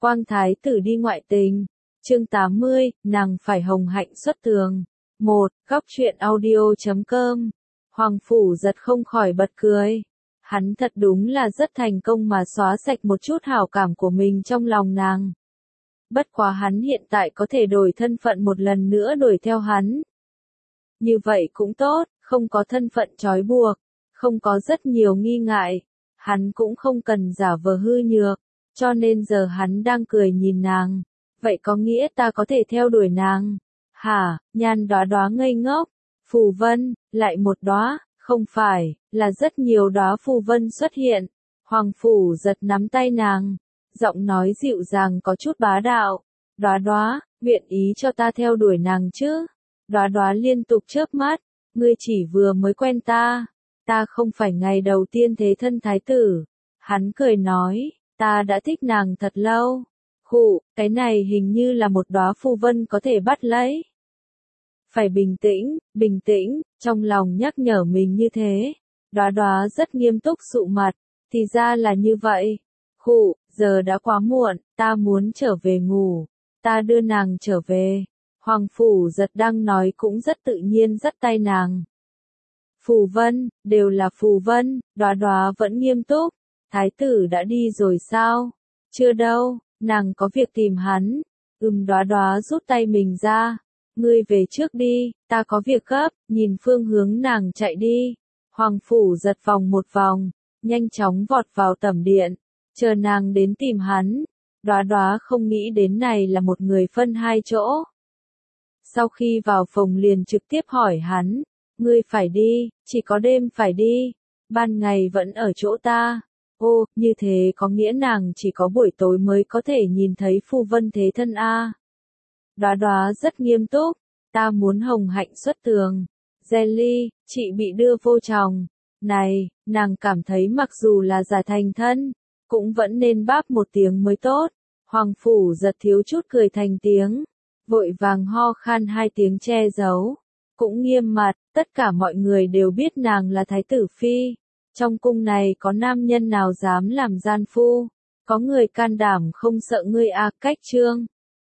Quang thái tử đi ngoại tình. Chương 80, nàng phải hồng hạnh xuất tường. 1. Góc truyện audio.com. Hoàng Phủ Giật không khỏi bật cười. Hắn thật đúng là rất thành công mà xóa sạch một chút hảo cảm của mình trong lòng nàng. Bất quá hắn hiện tại có thể đổi thân phận một lần nữa đuổi theo hắn. Như vậy cũng tốt, không có thân phận trói buộc, không có rất nhiều nghi ngại. Hắn cũng không cần giả vờ hư nhược, cho nên giờ hắn đang cười nhìn nàng. Vậy có nghĩa ta có thể theo đuổi nàng? Hả? Nhan Đóa Đóa ngây ngốc. Phù vân, lại một đóa, không phải, là rất nhiều đóa phù vân xuất hiện. Hoàng Phủ Giật nắm tay nàng, giọng nói dịu dàng có chút bá đạo. Đóa Đóa, nguyện ý cho ta theo đuổi nàng chứ? Đóa Đóa liên tục chớp mắt, ngươi chỉ vừa mới quen ta không phải ngày đầu tiên thế thân thái tử. Hắn cười nói, ta đã thích nàng thật lâu. Khụ, cái này hình như là một đóa phù vân có thể bắt lấy. Phải bình tĩnh, trong lòng nhắc nhở mình như thế. Đóa Đóa rất nghiêm túc sụ mặt, thì ra là như vậy. Khụ, giờ đã quá muộn, ta muốn trở về ngủ, ta đưa nàng trở về. Hoàng Phủ Giật đang nói cũng rất tự nhiên dắt tay nàng. Phù vân, đều là phù vân. Đóa Đóa vẫn nghiêm túc. Thái tử đã đi rồi sao? Chưa đâu, nàng có việc tìm hắn. Đóa Đóa rút tay mình ra. Ngươi về trước đi, ta có việc gấp. Nhìn phương hướng nàng chạy đi. Hoàng Phủ Giật vòng một vòng, nhanh chóng vọt vào tẩm điện, chờ nàng đến tìm hắn. Đóa Đóa không nghĩ đến này là một người phân hai chỗ. Sau khi vào phòng liền trực tiếp hỏi hắn, ngươi phải đi, chỉ có đêm phải đi, ban ngày vẫn ở chỗ ta. Ô, như thế có nghĩa nàng chỉ có buổi tối mới có thể nhìn thấy phù vân thế thân a. Đóa Đóa rất nghiêm túc, ta muốn hồng hạnh xuất tường. Jelly, chị bị đưa vô chồng. Này, nàng cảm thấy mặc dù là giả thành thân, cũng vẫn nên báp một tiếng mới tốt. Hoàng Phủ Giật thiếu chút cười thành tiếng, vội vàng ho khan hai tiếng che giấu. Cũng nghiêm mặt, tất cả mọi người đều biết nàng là thái tử phi. Trong cung này có nam nhân nào dám làm gian phu? Có người can đảm không sợ ngươi a? Cách chương